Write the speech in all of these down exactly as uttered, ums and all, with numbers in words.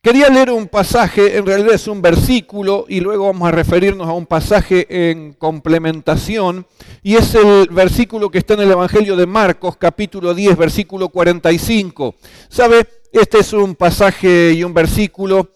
Quería leer un pasaje, en realidad es un versículo, y luego vamos a referirnos a un pasaje en complementación, y es el versículo que está en el Evangelio de Marcos, capítulo diez, versículo cuarenta y cinco. ¿Sabe? Este es un pasaje y un versículo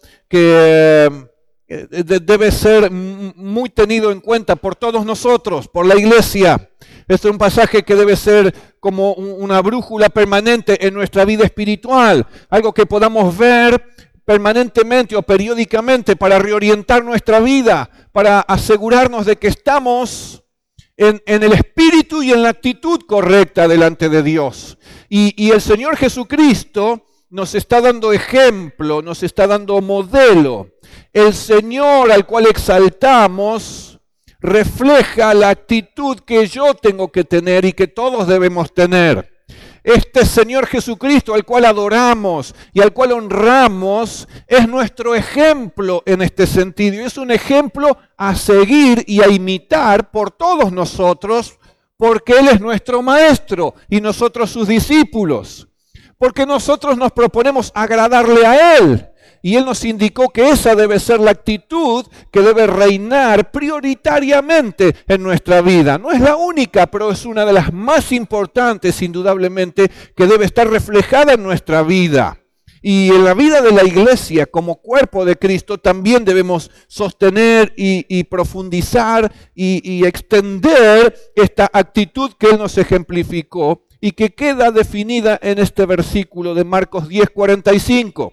que debe ser muy tenido en cuenta por todos nosotros, por la iglesia. Este es un pasaje que debe ser como una brújula permanente en nuestra vida espiritual, algo que podamos ver permanentemente o periódicamente para reorientar nuestra vida, para asegurarnos de que estamos en, en el espíritu y en la actitud correcta delante de Dios. Y, y el Señor Jesucristo nos está dando ejemplo, nos está dando modelo. El Señor al cual exaltamos refleja la actitud que yo tengo que tener y que todos debemos tener. Este Señor Jesucristo al cual adoramos y al cual honramos es nuestro ejemplo en este sentido. Y es un ejemplo a seguir y a imitar por todos nosotros, porque Él es nuestro Maestro y nosotros sus discípulos. Porque nosotros nos proponemos agradarle a Él. Y Él nos indicó que esa debe ser la actitud que debe reinar prioritariamente en nuestra vida. No es la única, pero es una de las más importantes, indudablemente, que debe estar reflejada en nuestra vida. Y en la vida de la iglesia, como cuerpo de Cristo, también debemos sostener y, y profundizar y, y extender esta actitud que Él nos ejemplificó y que queda definida en este versículo de Marcos diez, cuarenta y cinco.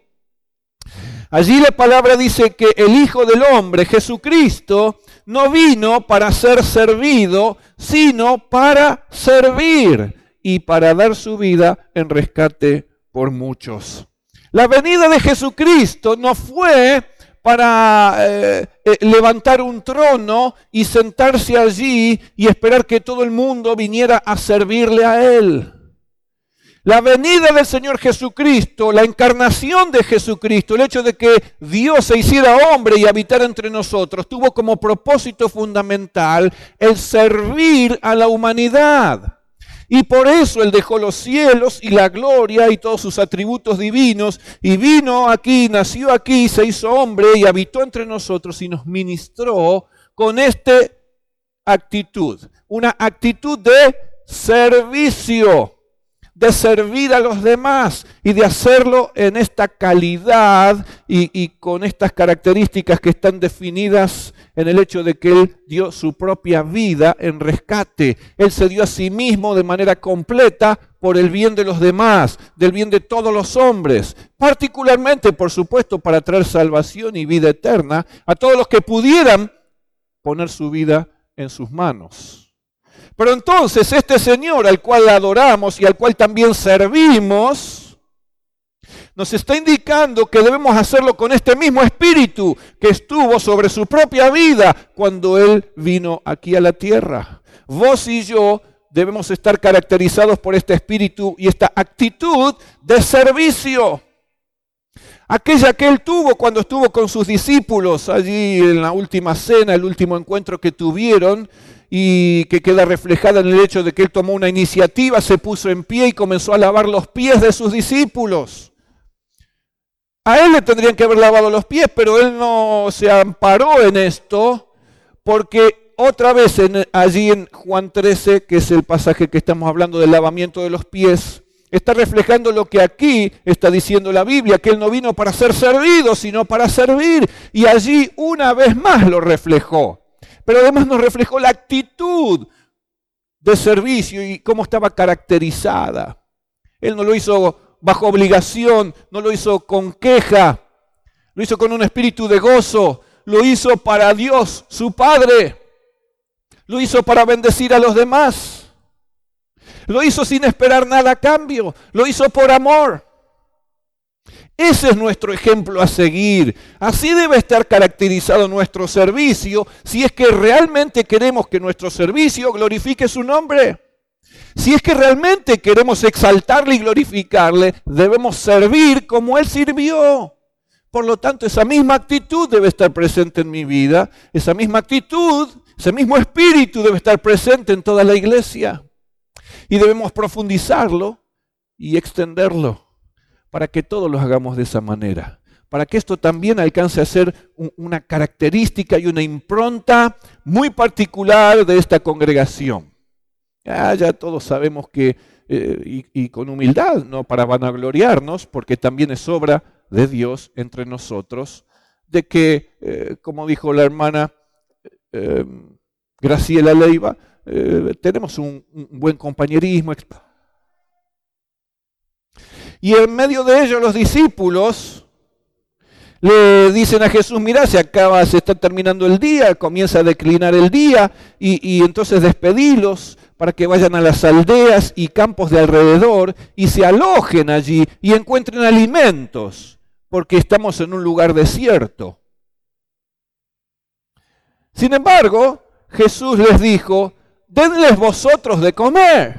Allí la palabra dice que el Hijo del Hombre, Jesucristo, no vino para ser servido, sino para servir y para dar su vida en rescate por muchos. La venida de Jesucristo no fue para eh, eh, levantar un trono y sentarse allí y esperar que todo el mundo viniera a servirle a Él. La venida del Señor Jesucristo, la encarnación de Jesucristo, el hecho de que Dios se hiciera hombre y habitara entre nosotros, tuvo como propósito fundamental el servir a la humanidad. Y por eso Él dejó los cielos y la gloria y todos sus atributos divinos y vino aquí, nació aquí, se hizo hombre y habitó entre nosotros y nos ministró con esta actitud, una actitud de servicio, de servir a los demás y de hacerlo en esta calidad y, y con estas características que están definidas en el hecho de que Él dio su propia vida en rescate. Él se dio a sí mismo de manera completa por el bien de los demás, del bien de todos los hombres, particularmente, por supuesto, para traer salvación y vida eterna a todos los que pudieran poner su vida en sus manos. Pero entonces este Señor al cual adoramos y al cual también servimos, nos está indicando que debemos hacerlo con este mismo espíritu que estuvo sobre su propia vida cuando Él vino aquí a la tierra. Vos y yo debemos estar caracterizados por este espíritu y esta actitud de servicio. Aquella que Él tuvo cuando estuvo con sus discípulos allí en la última cena, el último encuentro que tuvieron, y que queda reflejada en el hecho de que Él tomó una iniciativa, se puso en pie y comenzó a lavar los pies de sus discípulos. A Él le tendrían que haber lavado los pies, pero Él no se amparó en esto, porque otra vez en, allí en Juan trece, que es el pasaje que estamos hablando del lavamiento de los pies, está reflejando lo que aquí está diciendo la Biblia, que Él no vino para ser servido, sino para servir. Y allí una vez más lo reflejó. Pero además nos reflejó la actitud de servicio y cómo estaba caracterizada. Él no lo hizo bajo obligación, no lo hizo con queja, lo hizo con un espíritu de gozo, lo hizo para Dios, su Padre, lo hizo para bendecir a los demás, lo hizo sin esperar nada a cambio, lo hizo por amor. Ese es nuestro ejemplo a seguir. Así debe estar caracterizado nuestro servicio si es que realmente queremos que nuestro servicio glorifique su nombre. Si es que realmente queremos exaltarle y glorificarle, debemos servir como Él sirvió. Por lo tanto, esa misma actitud debe estar presente en mi vida, esa misma actitud, ese mismo espíritu debe estar presente en toda la iglesia. Y debemos profundizarlo y extenderlo, para que todos lo hagamos de esa manera, para que esto también alcance a ser un, una característica y una impronta muy particular de esta congregación. Ya, ya todos sabemos que, eh, y, y con humildad, no para vanagloriarnos, porque también es obra de Dios entre nosotros, de que, eh, como dijo la hermana eh, Graciela Leiva, eh, tenemos un, un buen compañerismo. Y en medio de ello los discípulos le dicen a Jesús, mirá, se acaba, se está terminando el día, comienza a declinar el día, y, y entonces despedilos para que vayan a las aldeas y campos de alrededor y se alojen allí y encuentren alimentos, porque estamos en un lugar desierto. Sin embargo, Jesús les dijo, denles vosotros de comer.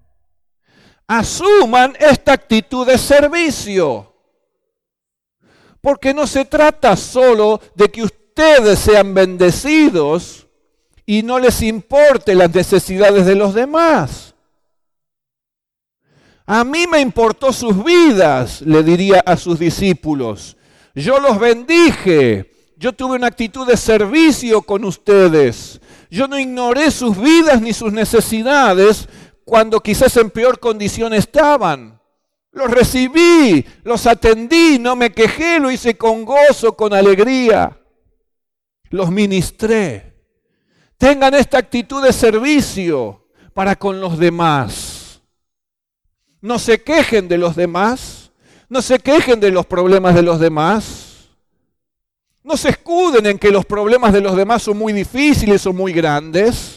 Asuman esta actitud de servicio. Porque no se trata solo de que ustedes sean bendecidos y no les importe las necesidades de los demás. A mí me importó sus vidas, le diría a sus discípulos. Yo los bendije. Yo tuve una actitud de servicio con ustedes. Yo no ignoré sus vidas ni sus necesidades cuando quizás en peor condición estaban. Los recibí, los atendí, no me quejé, lo hice con gozo, con alegría. Los ministré. Tengan esta actitud de servicio para con los demás. No se quejen de los demás, no se quejen de los problemas de los demás. No se escuden en que los problemas de los demás son muy difíciles o muy grandes.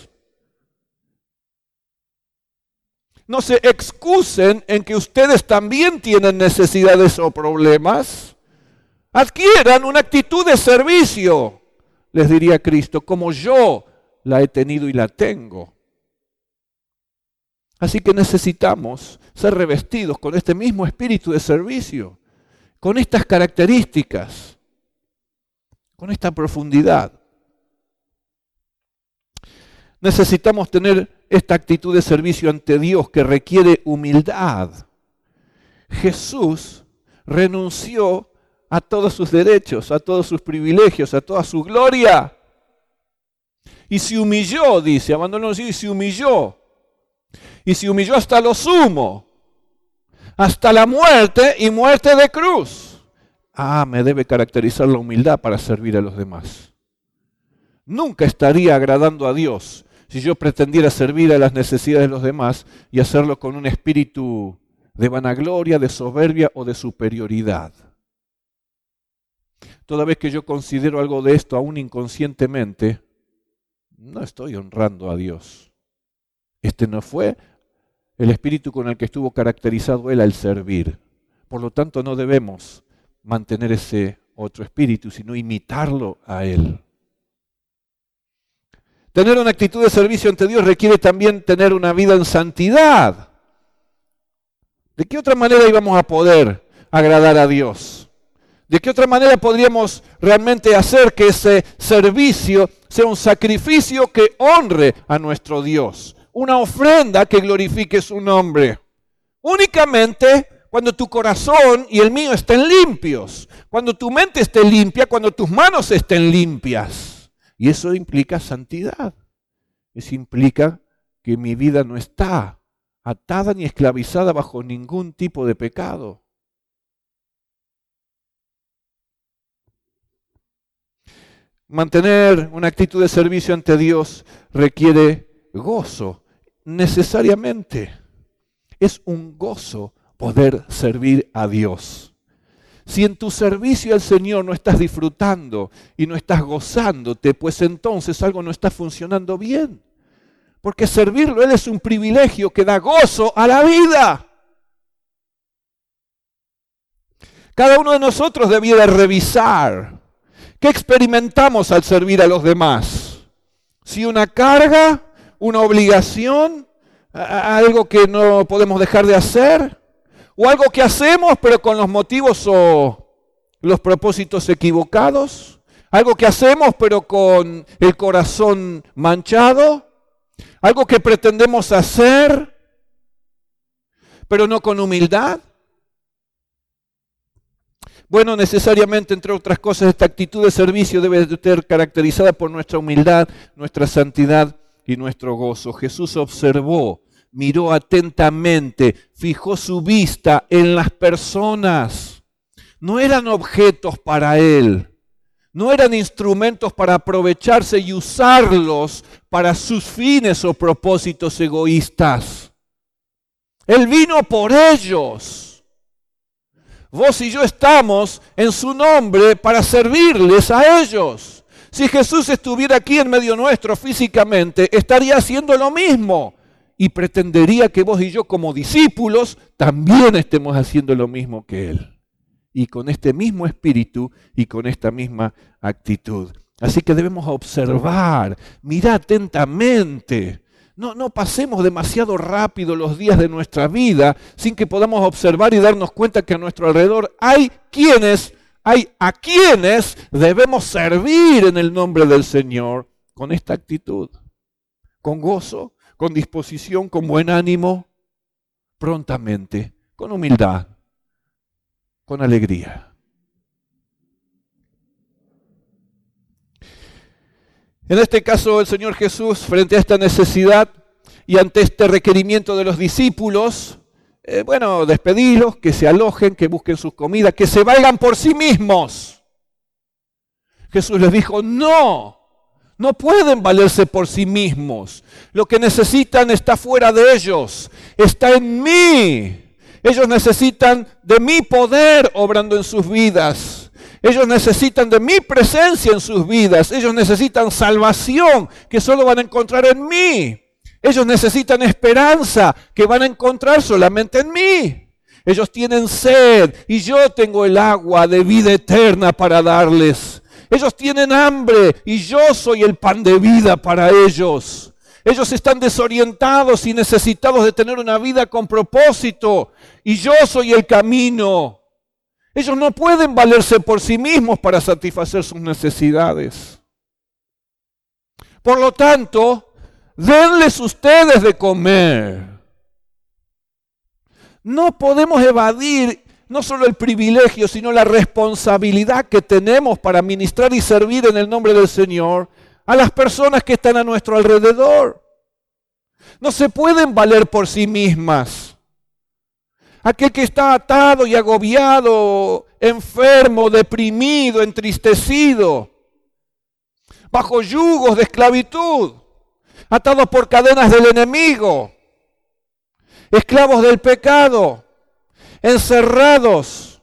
No se excusen en que ustedes también tienen necesidades o problemas. Adquieran una actitud de servicio, les diría Cristo, como yo la he tenido y la tengo. Así que necesitamos ser revestidos con este mismo espíritu de servicio, con estas características, con esta profundidad. Necesitamos tener esta actitud de servicio ante Dios que requiere humildad. Jesús renunció a todos sus derechos, a todos sus privilegios, a toda su gloria. Y se humilló, dice, abandonó y se humilló. Y se humilló hasta lo sumo, hasta la muerte y muerte de cruz. Ah, me debe caracterizar la humildad para servir a los demás. Nunca estaría agradando a Dios si yo pretendiera servir a las necesidades de los demás y hacerlo con un espíritu de vanagloria, de soberbia o de superioridad. Toda vez que yo considero algo de esto, aún inconscientemente, no estoy honrando a Dios. Este no fue el espíritu con el que estuvo caracterizado Él al servir. Por lo tanto, no debemos mantener ese otro espíritu, sino imitarlo a Él. Tener una actitud de servicio ante Dios requiere también tener una vida en santidad. ¿De qué otra manera íbamos a poder agradar a Dios? ¿De qué otra manera podríamos realmente hacer que ese servicio sea un sacrificio que honre a nuestro Dios? Una ofrenda que glorifique su nombre. Únicamente cuando tu corazón y el mío estén limpios. Cuando tu mente esté limpia, cuando tus manos estén limpias. Y eso implica santidad. Eso implica que mi vida no está atada ni esclavizada bajo ningún tipo de pecado. Mantener una actitud de servicio ante Dios requiere gozo, necesariamente. Es un gozo poder servir a Dios. Si en tu servicio al Señor no estás disfrutando y no estás gozándote, pues entonces algo no está funcionando bien. Porque servirlo Él es un privilegio que da gozo a la vida. Cada uno de nosotros debiera revisar qué experimentamos al servir a los demás. Si una carga, una obligación, algo que no podemos dejar de hacer, o algo que hacemos pero con los motivos o los propósitos equivocados, algo que hacemos pero con el corazón manchado, algo que pretendemos hacer pero no con humildad. Bueno, necesariamente, entre otras cosas, esta actitud de servicio debe estar caracterizada por nuestra humildad, nuestra santidad y nuestro gozo. Jesús observó, miró atentamente, fijó su vista en las personas. No eran objetos para él, no eran instrumentos para aprovecharse y usarlos para sus fines o propósitos egoístas. Él vino por ellos. Vos y yo estamos en su nombre para servirles a ellos. Si Jesús estuviera aquí en medio nuestro físicamente, estaría haciendo lo mismo y pretendería que vos y yo como discípulos también estemos haciendo lo mismo que Él. Y con este mismo espíritu y con esta misma actitud. Así que debemos observar, mirar atentamente. No, no pasemos demasiado rápido los días de nuestra vida sin que podamos observar y darnos cuenta que a nuestro alrededor hay quienes, hay a quienes debemos servir en el nombre del Señor con esta actitud, con gozo, con disposición, con buen ánimo, prontamente, con humildad, con alegría. En este caso, el Señor Jesús, frente a esta necesidad y ante este requerimiento de los discípulos, eh, bueno, despedirlos, que se alojen, que busquen sus comidas, que se valgan por sí mismos. Jesús les dijo, no, no pueden valerse por sí mismos. Lo que necesitan está fuera de ellos, está en mí. Ellos necesitan de mi poder obrando en sus vidas. Ellos necesitan de mi presencia en sus vidas. Ellos necesitan salvación que solo van a encontrar en mí. Ellos necesitan esperanza que van a encontrar solamente en mí. Ellos tienen sed y yo tengo el agua de vida eterna para darles. Ellos tienen hambre y yo soy el pan de vida para ellos. Ellos están desorientados y necesitados de tener una vida con propósito y yo soy el camino. Ellos no pueden valerse por sí mismos para satisfacer sus necesidades. Por lo tanto, denles ustedes de comer. No podemos evadir no solo el privilegio, sino la responsabilidad que tenemos para ministrar y servir en el nombre del Señor a las personas que están a nuestro alrededor. No se pueden valer por sí mismas. Aquel que está atado y agobiado, enfermo, deprimido, entristecido, bajo yugos de esclavitud, atados por cadenas del enemigo, esclavos del pecado, encerrados,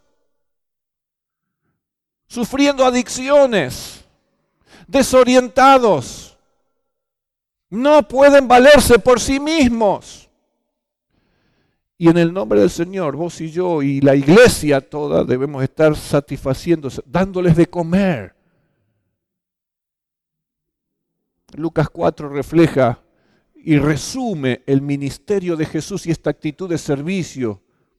sufriendo adicciones, desorientados, no pueden valerse por sí mismos. Y en el nombre del Señor, vos y yo y la iglesia toda debemos estar satisfaciéndose, dándoles de comer. Lucas cuatro refleja y resume el ministerio de Jesús y esta actitud de servicio.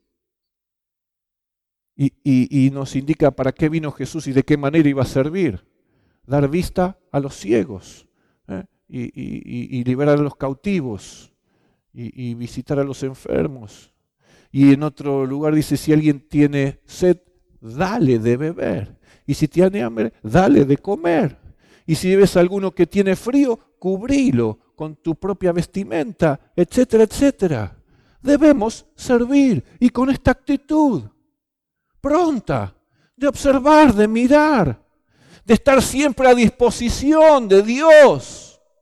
Y, y, y nos indica para qué vino Jesús y de qué manera iba a servir. Dar vista a los ciegos, ¿eh? y, y, y liberar a los cautivos y, y visitar a los enfermos. Y en otro lugar dice, si alguien tiene sed, dale de beber. Y si tiene hambre, dale de comer. Y si ves a alguno que tiene frío, cubrilo con tu propia vestimenta, etcétera, etcétera. Debemos servir y con esta actitud pronta de observar, de mirar, de estar siempre a disposición de Dios.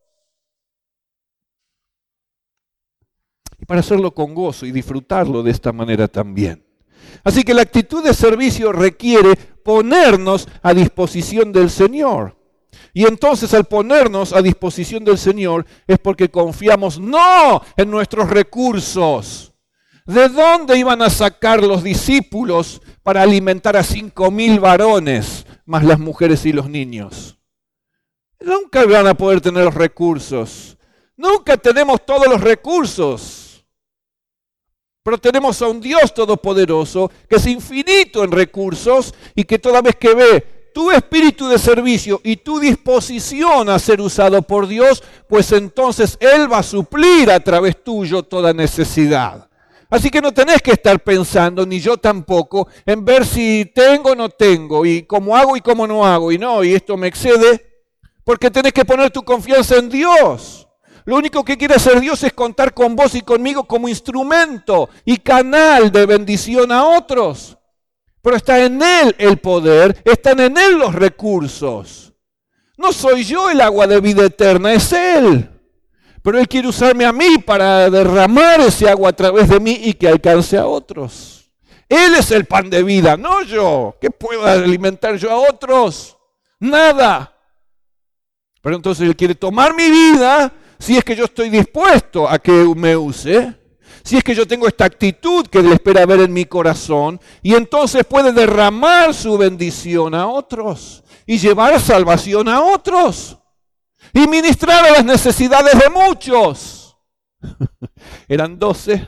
Y para hacerlo con gozo y disfrutarlo de esta manera también. Así que la actitud de servicio requiere ponernos a disposición del Señor. Y entonces al ponernos a disposición del Señor es porque confiamos no en nuestros recursos. ¿De dónde iban a sacar los discípulos para alimentar a cinco mil varones, más las mujeres y los niños? Nunca van a poder tener los recursos. Nunca tenemos todos los recursos. Pero tenemos a un Dios todopoderoso que es infinito en recursos y que toda vez que ve tu espíritu de servicio y tu disposición a ser usado por Dios, pues entonces Él va a suplir a través tuyo toda necesidad. Así que no tenés que estar pensando, ni yo tampoco, en ver si tengo o no tengo, y cómo hago y cómo no hago, y no, y esto me excede, porque tenés que poner tu confianza en Dios. Lo único que quiere hacer Dios es contar con vos y conmigo como instrumento y canal de bendición a otros. Pero está en Él el poder, están en Él los recursos. No soy yo el agua de vida eterna, es Él. Pero Él quiere usarme a mí para derramar ese agua a través de mí y que alcance a otros. Él es el pan de vida, no yo. ¿Qué puedo alimentar yo a otros? Nada. Pero entonces Él quiere tomar mi vida si es que yo estoy dispuesto a que me use. Si es que yo tengo esta actitud que Él espera ver en mi corazón, y entonces puede derramar su bendición a otros y llevar salvación a otros y ministrar a las necesidades de muchos. Eran doce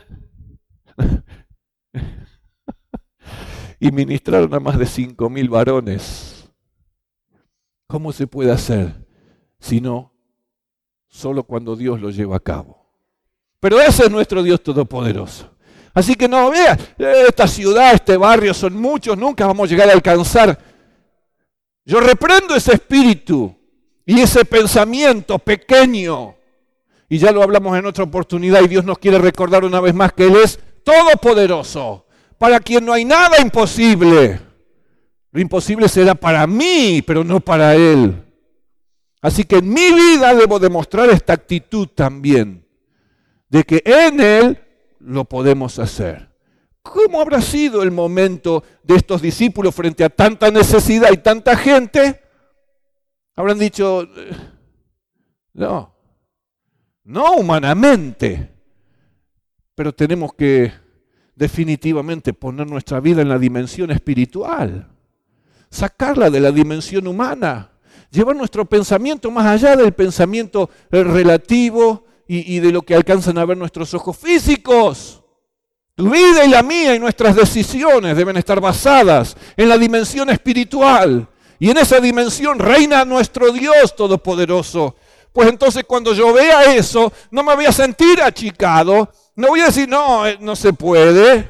y ministraron a más de cinco mil varones. ¿Cómo se puede hacer si no solo cuando Dios lo lleva a cabo? Pero ese es nuestro Dios todopoderoso. Así que no veas, esta ciudad, este barrio son muchos, nunca vamos a llegar a alcanzar. Yo reprendo ese espíritu y ese pensamiento pequeño. Y ya lo hablamos en otra oportunidad y Dios nos quiere recordar una vez más que Él es todopoderoso, para quien no hay nada imposible. Lo imposible será para mí, pero no para Él. Así que en mi vida debo demostrar esta actitud también, de que en Él lo podemos hacer. ¿Cómo habrá sido el momento de estos discípulos frente a tanta necesidad y tanta gente? Habrán dicho, no, no humanamente, pero tenemos que definitivamente poner nuestra vida en la dimensión espiritual, sacarla de la dimensión humana, llevar nuestro pensamiento más allá del pensamiento relativo y, y de lo que alcanzan a ver nuestros ojos físicos. Tu vida y la mía y nuestras decisiones deben estar basadas en la dimensión espiritual. Y en esa dimensión reina nuestro Dios todopoderoso. Pues entonces cuando yo vea eso, no me voy a sentir achicado. No voy a decir, no, no se puede.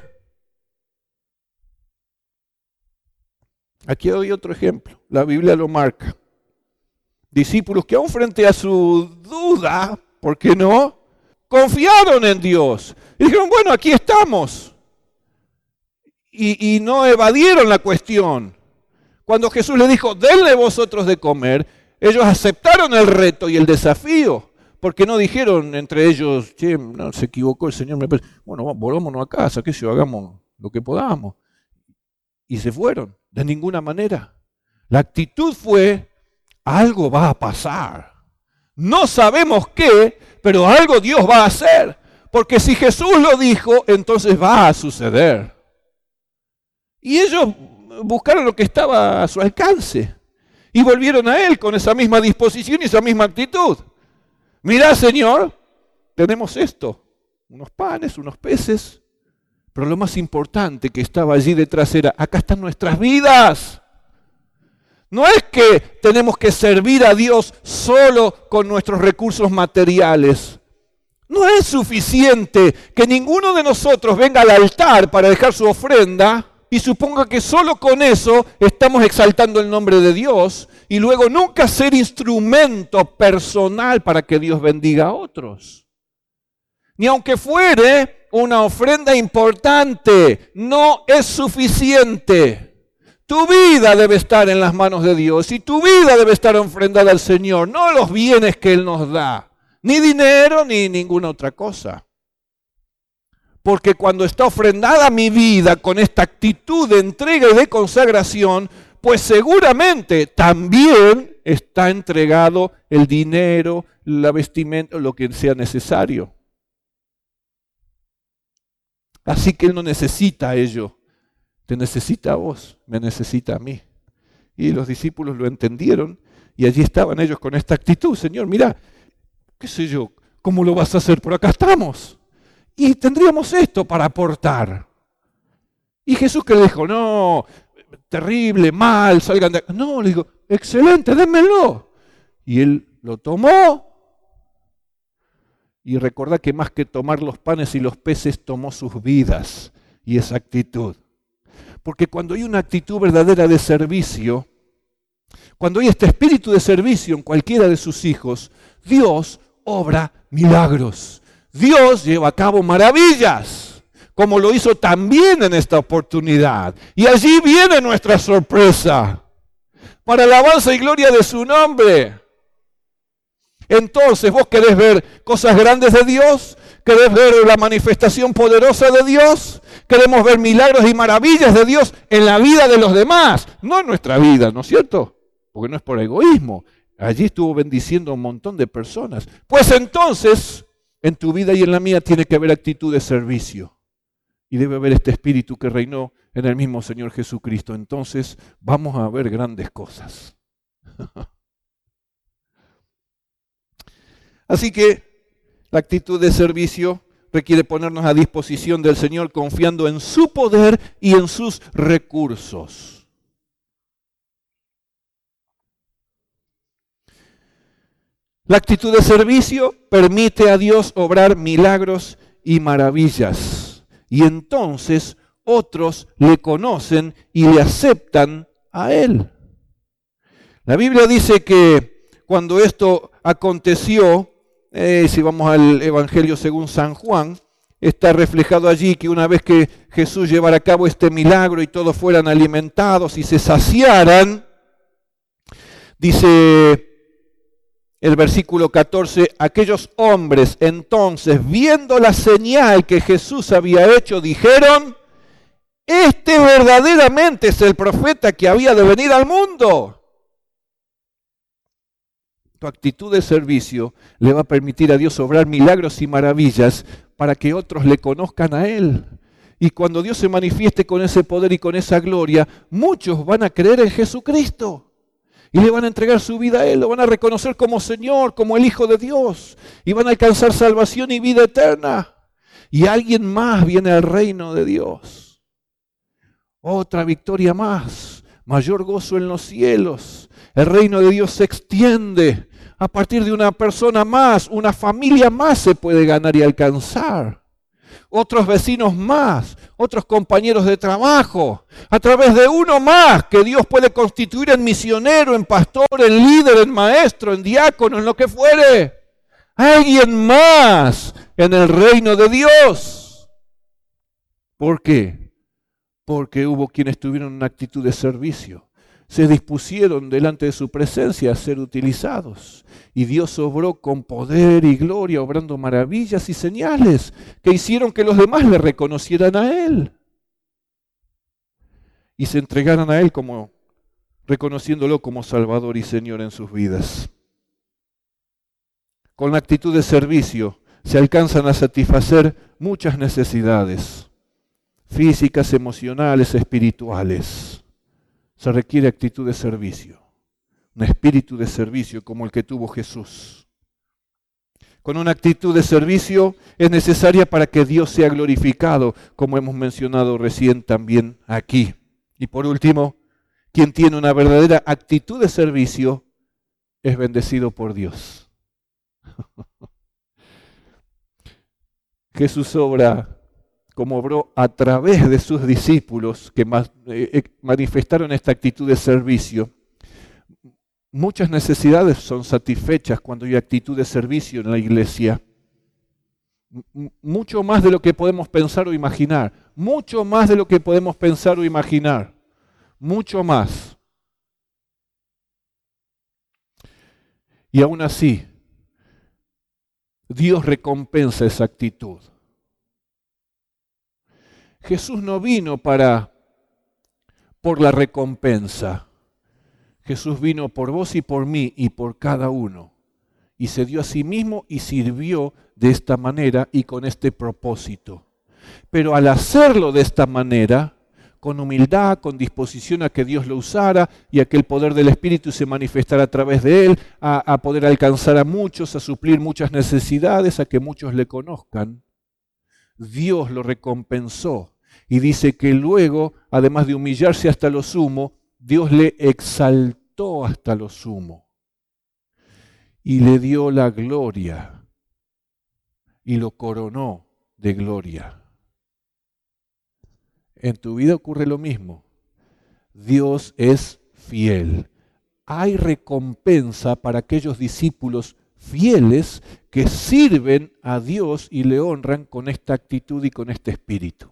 Aquí doy otro ejemplo. La Biblia lo marca. Discípulos que aún frente a su duda, ¿por qué no?, confiaron en Dios. Y dijeron, bueno, aquí estamos. Y, y no evadieron la cuestión. Cuando Jesús les dijo, denle vosotros de comer, ellos aceptaron el reto y el desafío. Porque no dijeron entre ellos, che, no, se equivocó el Señor. Me parece. Bueno, volvámonos a casa, que yo hagamos lo que podamos. Y se fueron, de ninguna manera. La actitud fue, algo va a pasar. No sabemos qué, pero algo Dios va a hacer. Porque si Jesús lo dijo, entonces va a suceder. Y ellos buscaron lo que estaba a su alcance. Y volvieron a Él con esa misma disposición y esa misma actitud. Mirá, Señor, tenemos esto. Unos panes, unos peces. Pero lo más importante que estaba allí detrás era, acá están nuestras vidas. No es que tenemos que servir a Dios solo con nuestros recursos materiales. No es suficiente que ninguno de nosotros venga al altar para dejar su ofrenda y suponga que solo con eso estamos exaltando el nombre de Dios y luego nunca ser instrumento personal para que Dios bendiga a otros. Ni aunque fuere una ofrenda importante, no es suficiente. Tu vida debe estar en las manos de Dios y tu vida debe estar ofrendada al Señor, no los bienes que Él nos da, ni dinero ni ninguna otra cosa. Porque cuando está ofrendada mi vida con esta actitud de entrega y de consagración, pues seguramente también está entregado el dinero, la vestimenta, lo que sea necesario. Así que Él no necesita ello. Te necesita a vos, me necesita a mí. Y los discípulos lo entendieron y allí estaban ellos con esta actitud. Señor, mira, qué sé yo, ¿cómo lo vas a hacer? Por acá estamos. Y tendríamos esto para aportar. Y Jesús que le dijo, no, terrible, mal, salgan de acá. No, le dijo, excelente, dénmelo. Y Él lo tomó Y recordá que más que tomar los panes y los peces, tomó sus vidas y esa actitud. Porque cuando hay una actitud verdadera de servicio, cuando hay este espíritu de servicio en cualquiera de sus hijos, Dios obra milagros. Dios lleva a cabo maravillas, como lo hizo también en esta oportunidad. Y allí viene nuestra sorpresa, para alabanza y gloria de su nombre. Entonces, ¿vos querés ver cosas grandes de Dios? ¿Querés ver la manifestación poderosa de Dios? Queremos ver milagros y maravillas de Dios en la vida de los demás, no en nuestra vida, ¿no es cierto? Porque no es por egoísmo. Allí estuvo bendiciendo a un montón de personas. Pues entonces, en tu vida y en la mía tiene que haber actitud de servicio. Y debe haber este espíritu que reinó en el mismo Señor Jesucristo. Entonces, vamos a ver grandes cosas. Así que la actitud de servicio requiere ponernos a disposición del Señor confiando en su poder y en sus recursos. La actitud de servicio permite a Dios obrar milagros y maravillas. Y entonces otros le conocen y le aceptan a Él. La Biblia dice que cuando esto aconteció, Eh, si vamos al Evangelio según San Juan, está reflejado allí que una vez que Jesús llevara a cabo este milagro y todos fueran alimentados y se saciaran, dice el versículo catorce, aquellos hombres entonces, viendo la señal que Jesús había hecho, dijeron, este verdaderamente es el profeta que había de venir al mundo. Tu actitud de servicio le va a permitir a Dios obrar milagros y maravillas para que otros le conozcan a Él. Y cuando Dios se manifieste con ese poder y con esa gloria, muchos van a creer en Jesucristo. Y le van a entregar su vida a Él, lo van a reconocer como Señor, como el Hijo de Dios. Y van a alcanzar salvación y vida eterna. Y alguien más viene al reino de Dios. Otra victoria más, mayor gozo en los cielos. El reino de Dios se extiende. A partir de una persona más, una familia más se puede ganar y alcanzar. Otros vecinos más, otros compañeros de trabajo. A través de uno más que Dios puede constituir en misionero, en pastor, en líder, en maestro, en diácono, en lo que fuere. Alguien más en el reino de Dios. ¿Por qué? Porque hubo quienes tuvieron una actitud de servicio. Se dispusieron delante de su presencia a ser utilizados. Y Dios obró con poder y gloria, obrando maravillas y señales que hicieron que los demás le reconocieran a Él. Y se entregaran a Él como, reconociéndolo como Salvador y Señor en sus vidas. Con la actitud de servicio se alcanzan a satisfacer muchas necesidades físicas, emocionales, espirituales. Se requiere actitud de servicio, un espíritu de servicio como el que tuvo Jesús. Con una actitud de servicio es necesaria para que Dios sea glorificado, como hemos mencionado recién también aquí. Y por último, quien tiene una verdadera actitud de servicio es bendecido por Dios. Jesús obra como obró a través de sus discípulos que manifestaron esta actitud de servicio. Muchas necesidades son satisfechas cuando hay actitud de servicio en la iglesia. Mucho más de lo que podemos pensar o imaginar. Mucho más de lo que podemos pensar o imaginar. Mucho más. Y aún así, Dios recompensa esa actitud. Jesús no vino para por la recompensa. Jesús vino por vos y por mí y por cada uno. Y se dio a sí mismo y sirvió de esta manera y con este propósito. Pero al hacerlo de esta manera, con humildad, con disposición a que Dios lo usara y a que el poder del Espíritu se manifestara a través de Él, a, a poder alcanzar a muchos, a suplir muchas necesidades, a que muchos le conozcan, Dios lo recompensó. Y dice que luego, además de humillarse hasta lo sumo, Dios le exaltó hasta lo sumo y le dio la gloria. y lo coronó de gloria. En tu vida ocurre lo mismo. Dios es fiel. Hay recompensa para aquellos discípulos fieles que sirven a Dios y le honran con esta actitud y con este espíritu.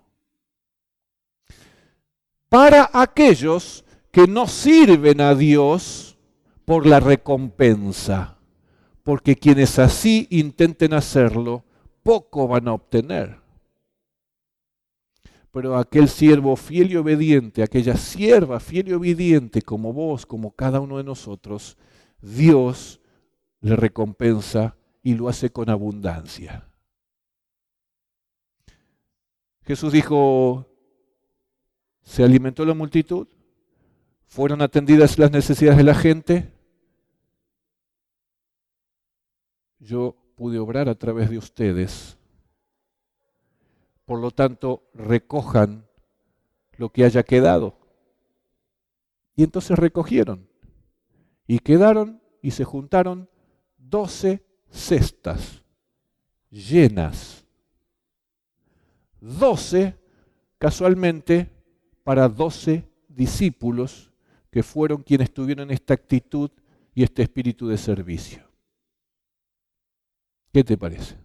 Para aquellos que no sirven a Dios por la recompensa, porque quienes así intenten hacerlo, poco van a obtener. Pero aquel siervo fiel y obediente, aquella sierva fiel y obediente como vos, como cada uno de nosotros, Dios le recompensa y lo hace con abundancia. Jesús dijo, se alimentó la multitud, fueron atendidas las necesidades de la gente, yo pude obrar a través de ustedes. Por lo tanto, recojan lo que haya quedado. Y entonces recogieron. Y quedaron y se juntaron doce cestas llenas. Doce, casualmente, para doce discípulos que fueron quienes tuvieron esta actitud y este espíritu de servicio. ¿Qué te parece?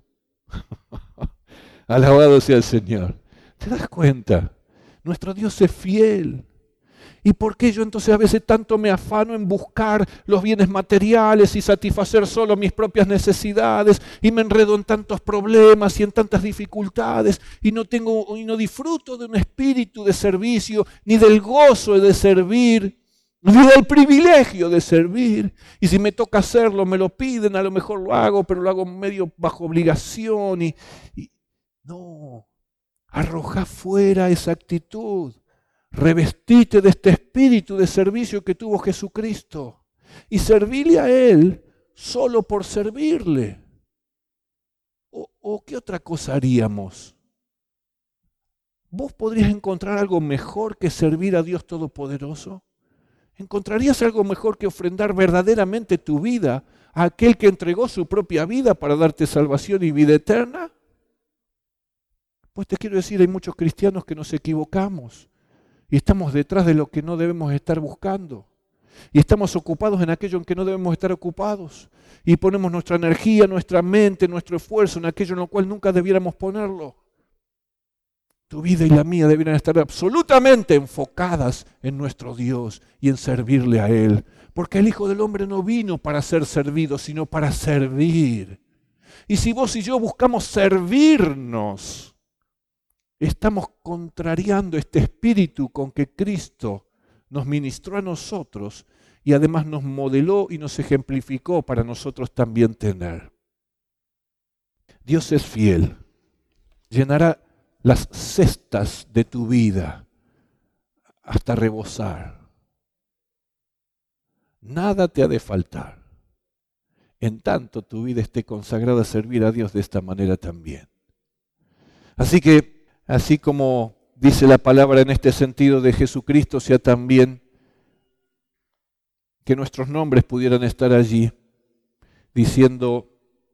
Alabado sea el Señor. ¿Te das cuenta? Nuestro Dios es fiel. ¿Y por qué yo entonces a veces tanto me afano en buscar los bienes materiales y satisfacer solo mis propias necesidades y me enredo en tantos problemas y en tantas dificultades y no tengo y no disfruto de un espíritu de servicio ni del gozo de servir ni del privilegio de servir? Y si me toca hacerlo, me lo piden, a lo mejor lo hago, pero lo hago medio bajo obligación y, y no, arroja fuera esa actitud. Revestite de este espíritu de servicio que tuvo Jesucristo y servirle a Él solo por servirle. ¿O, o qué otra cosa haríamos? ¿Vos podrías encontrar algo mejor que servir a Dios Todopoderoso? ¿Encontrarías algo mejor que ofrendar verdaderamente tu vida a aquel que entregó su propia vida para darte salvación y vida eterna? Pues te quiero decir, hay muchos cristianos que nos equivocamos. Y estamos detrás de lo que no debemos estar buscando. Y estamos ocupados en aquello en que no debemos estar ocupados. Y ponemos nuestra energía, nuestra mente, nuestro esfuerzo en aquello en lo cual nunca debiéramos ponerlo. Tu vida y la mía deberían estar absolutamente enfocadas en nuestro Dios y en servirle a Él. Porque el Hijo del Hombre no vino para ser servido, sino para servir. Y si vos y yo buscamos servirnos, estamos contrariando este espíritu con que Cristo nos ministró a nosotros y además nos modeló y nos ejemplificó para nosotros también tener. Dios es fiel, llenará las cestas de tu vida hasta rebosar. Nada te ha de faltar, en tanto tu vida esté consagrada a servir a Dios de esta manera también. Así que así como dice la palabra en este sentido de Jesucristo, sea también que nuestros nombres pudieran estar allí, diciendo,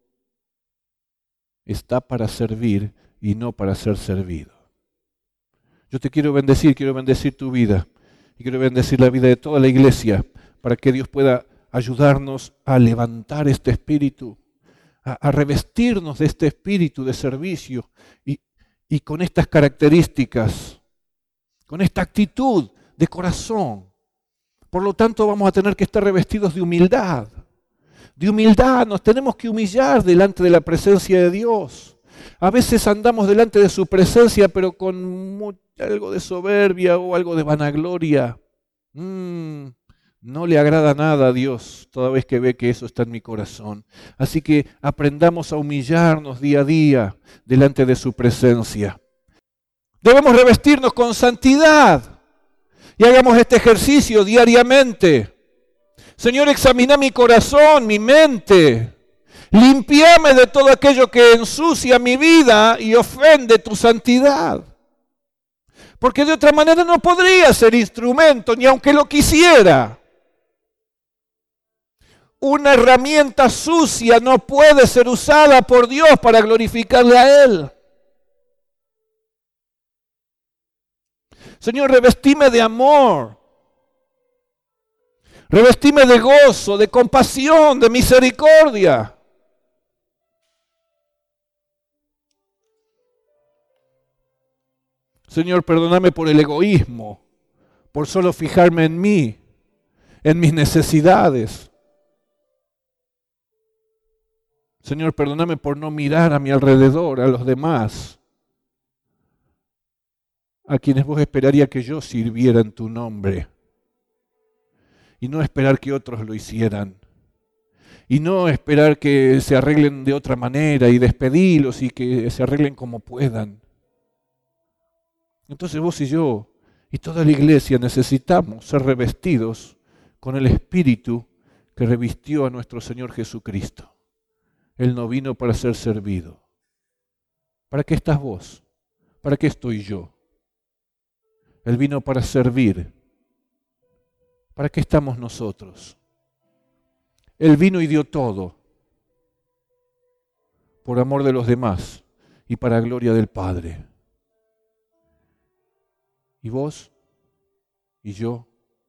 está para servir y no para ser servido. Yo te quiero bendecir, quiero bendecir tu vida, y quiero bendecir la vida de toda la iglesia, para que Dios pueda ayudarnos a levantar este espíritu, a, a revestirnos de este espíritu de servicio, y Y con estas características, con esta actitud de corazón. Por lo tanto, vamos a tener que estar revestidos de humildad. De humildad, nos tenemos que humillar delante de la presencia de Dios. A veces andamos delante de su presencia, pero con mucho, algo de soberbia o algo de vanagloria. Mm, no le agrada nada a Dios toda vez que ve que eso está en mi corazón. Así que aprendamos a humillarnos día a día delante de su presencia. Debemos revestirnos con santidad y hagamos este ejercicio diariamente. Señor, examina mi corazón, mi mente. Limpiame de todo aquello que ensucia mi vida y ofende tu santidad. Porque de otra manera no podría ser instrumento, ni aunque lo quisiera. una herramienta sucia no puede ser usada por Dios para glorificarle a Él. Señor, revestime de amor. Revestime de gozo, de compasión, de misericordia. Señor, perdóname por el egoísmo, por solo fijarme en mí, en mis necesidades. Señor, perdóname por no mirar a mi alrededor, a los demás, a quienes vos esperaría que yo sirviera en tu nombre. Y no esperar que otros lo hicieran. Y no esperar que se arreglen de otra manera y despedirlos y que se arreglen como puedan. Entonces vos y yo y toda la iglesia necesitamos ser revestidos con el Espíritu que revistió a nuestro Señor Jesucristo. Él no vino para ser servido. ¿Para qué estás vos? ¿Para qué estoy yo? Él vino para servir. ¿Para qué estamos nosotros? Él vino y dio todo por amor de los demás y para gloria del Padre. ¿Y vos? ¿Y yo?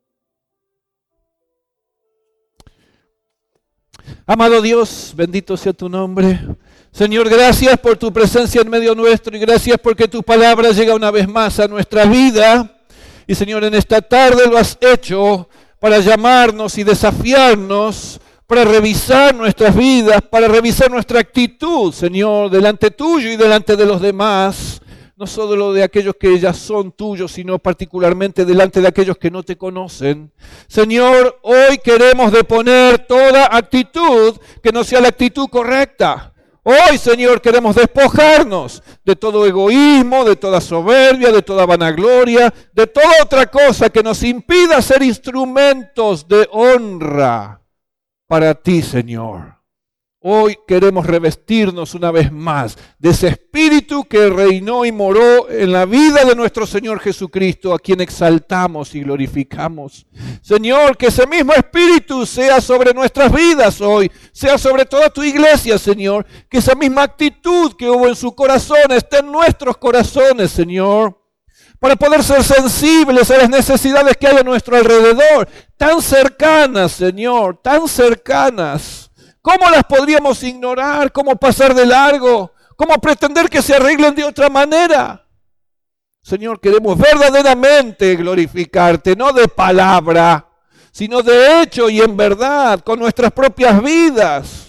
Amado Dios, bendito sea tu nombre. Señor, gracias por tu presencia en medio nuestro y gracias porque tu palabra llega una vez más a nuestra vida. Y Señor, en esta tarde lo has hecho para llamarnos y desafiarnos, para revisar nuestras vidas, para revisar nuestra actitud, Señor, delante tuyo y delante de los demás. No solo de aquellos que ya son tuyos, sino particularmente delante de aquellos que no te conocen. Señor, hoy queremos deponer toda actitud que no sea la actitud correcta. Hoy, Señor, queremos despojarnos de todo egoísmo, de toda soberbia, de toda vanagloria, de toda otra cosa que nos impida ser instrumentos de honra para ti, Señor. Hoy queremos revestirnos una vez más de ese Espíritu que reinó y moró en la vida de nuestro Señor Jesucristo, a quien exaltamos y glorificamos. Señor, que ese mismo Espíritu sea sobre nuestras vidas hoy, sea sobre toda tu iglesia, Señor. Que esa misma actitud que hubo en su corazón esté en nuestros corazones, Señor, para poder ser sensibles a las necesidades que hay a nuestro alrededor, tan cercanas, Señor, tan cercanas. ¿Cómo las podríamos ignorar? ¿Cómo pasar de largo? ¿Cómo pretender que se arreglen de otra manera? Señor, queremos verdaderamente glorificarte, no de palabra, sino de hecho y en verdad, con nuestras propias vidas,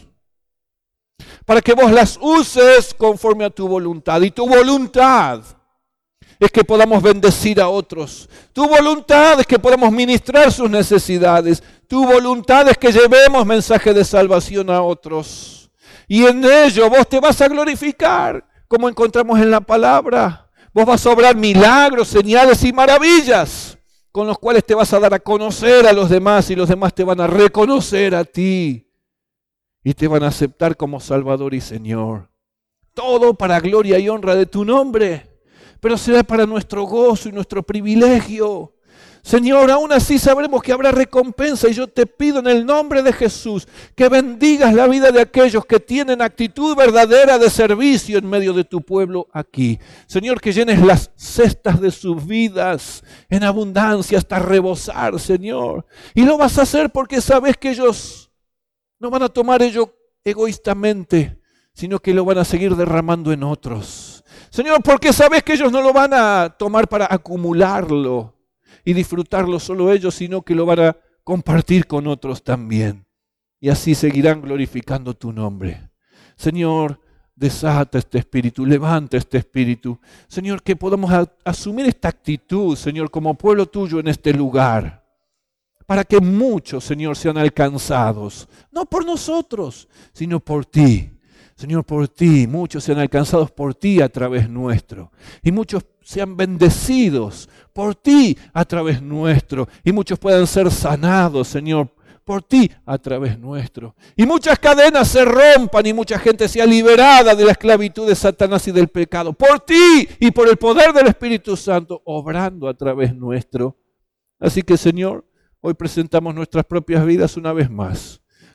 para que vos las uses conforme a tu voluntad. Y tu voluntad es que podamos bendecir a otros. Tu voluntad es que podamos ministrar sus necesidades. Tu voluntad es que llevemos mensaje de salvación a otros. Y en ello vos te vas a glorificar, como encontramos en la palabra. Vos vas a obrar milagros, señales y maravillas, con los cuales te vas a dar a conocer a los demás y los demás te van a reconocer a ti. Y te van a aceptar como Salvador y Señor. Todo para gloria y honra de tu nombre. Pero será para nuestro gozo y nuestro privilegio. Señor, aún así sabremos que habrá recompensa y yo te pido en el nombre de Jesús que bendigas la vida de aquellos que tienen actitud verdadera de servicio en medio de tu pueblo aquí. Señor, que llenes las cestas de sus vidas en abundancia hasta rebosar, Señor. Y lo vas a hacer porque sabes que ellos no van a tomar ello egoístamente, sino que lo van a seguir derramando en otros. Señor, porque sabes que ellos no lo van a tomar para acumularlo y disfrutarlo solo ellos, sino que lo van a compartir con otros también. Y así seguirán glorificando tu nombre. Señor, desata este espíritu, levanta este espíritu. Señor, que podamos a- asumir esta actitud, Señor, como pueblo tuyo en este lugar. Para que muchos, Señor, sean alcanzados. No por nosotros, sino por ti. Señor, por ti, muchos sean alcanzados por ti a través nuestro. Y muchos sean bendecidos por ti a través nuestro. Y muchos puedan ser sanados, Señor, por ti a través nuestro. Y muchas cadenas se rompan y mucha gente sea liberada de la esclavitud de Satanás y del pecado. Por ti y por el poder del Espíritu Santo, obrando a través nuestro. Así que, Señor, hoy presentamos nuestras propias vidas una vez más.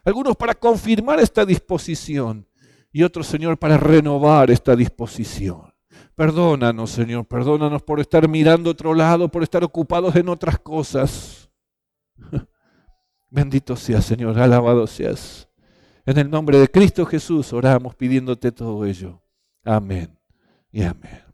Algunos para confirmar esta disposición y otros, Señor, para renovar esta disposición. Perdónanos, Señor, perdónanos por estar mirando a otro lado, por estar ocupados en otras cosas. Bendito seas, Señor, alabado seas. En el nombre de Cristo Jesús oramos pidiéndote todo ello. Amén y amén.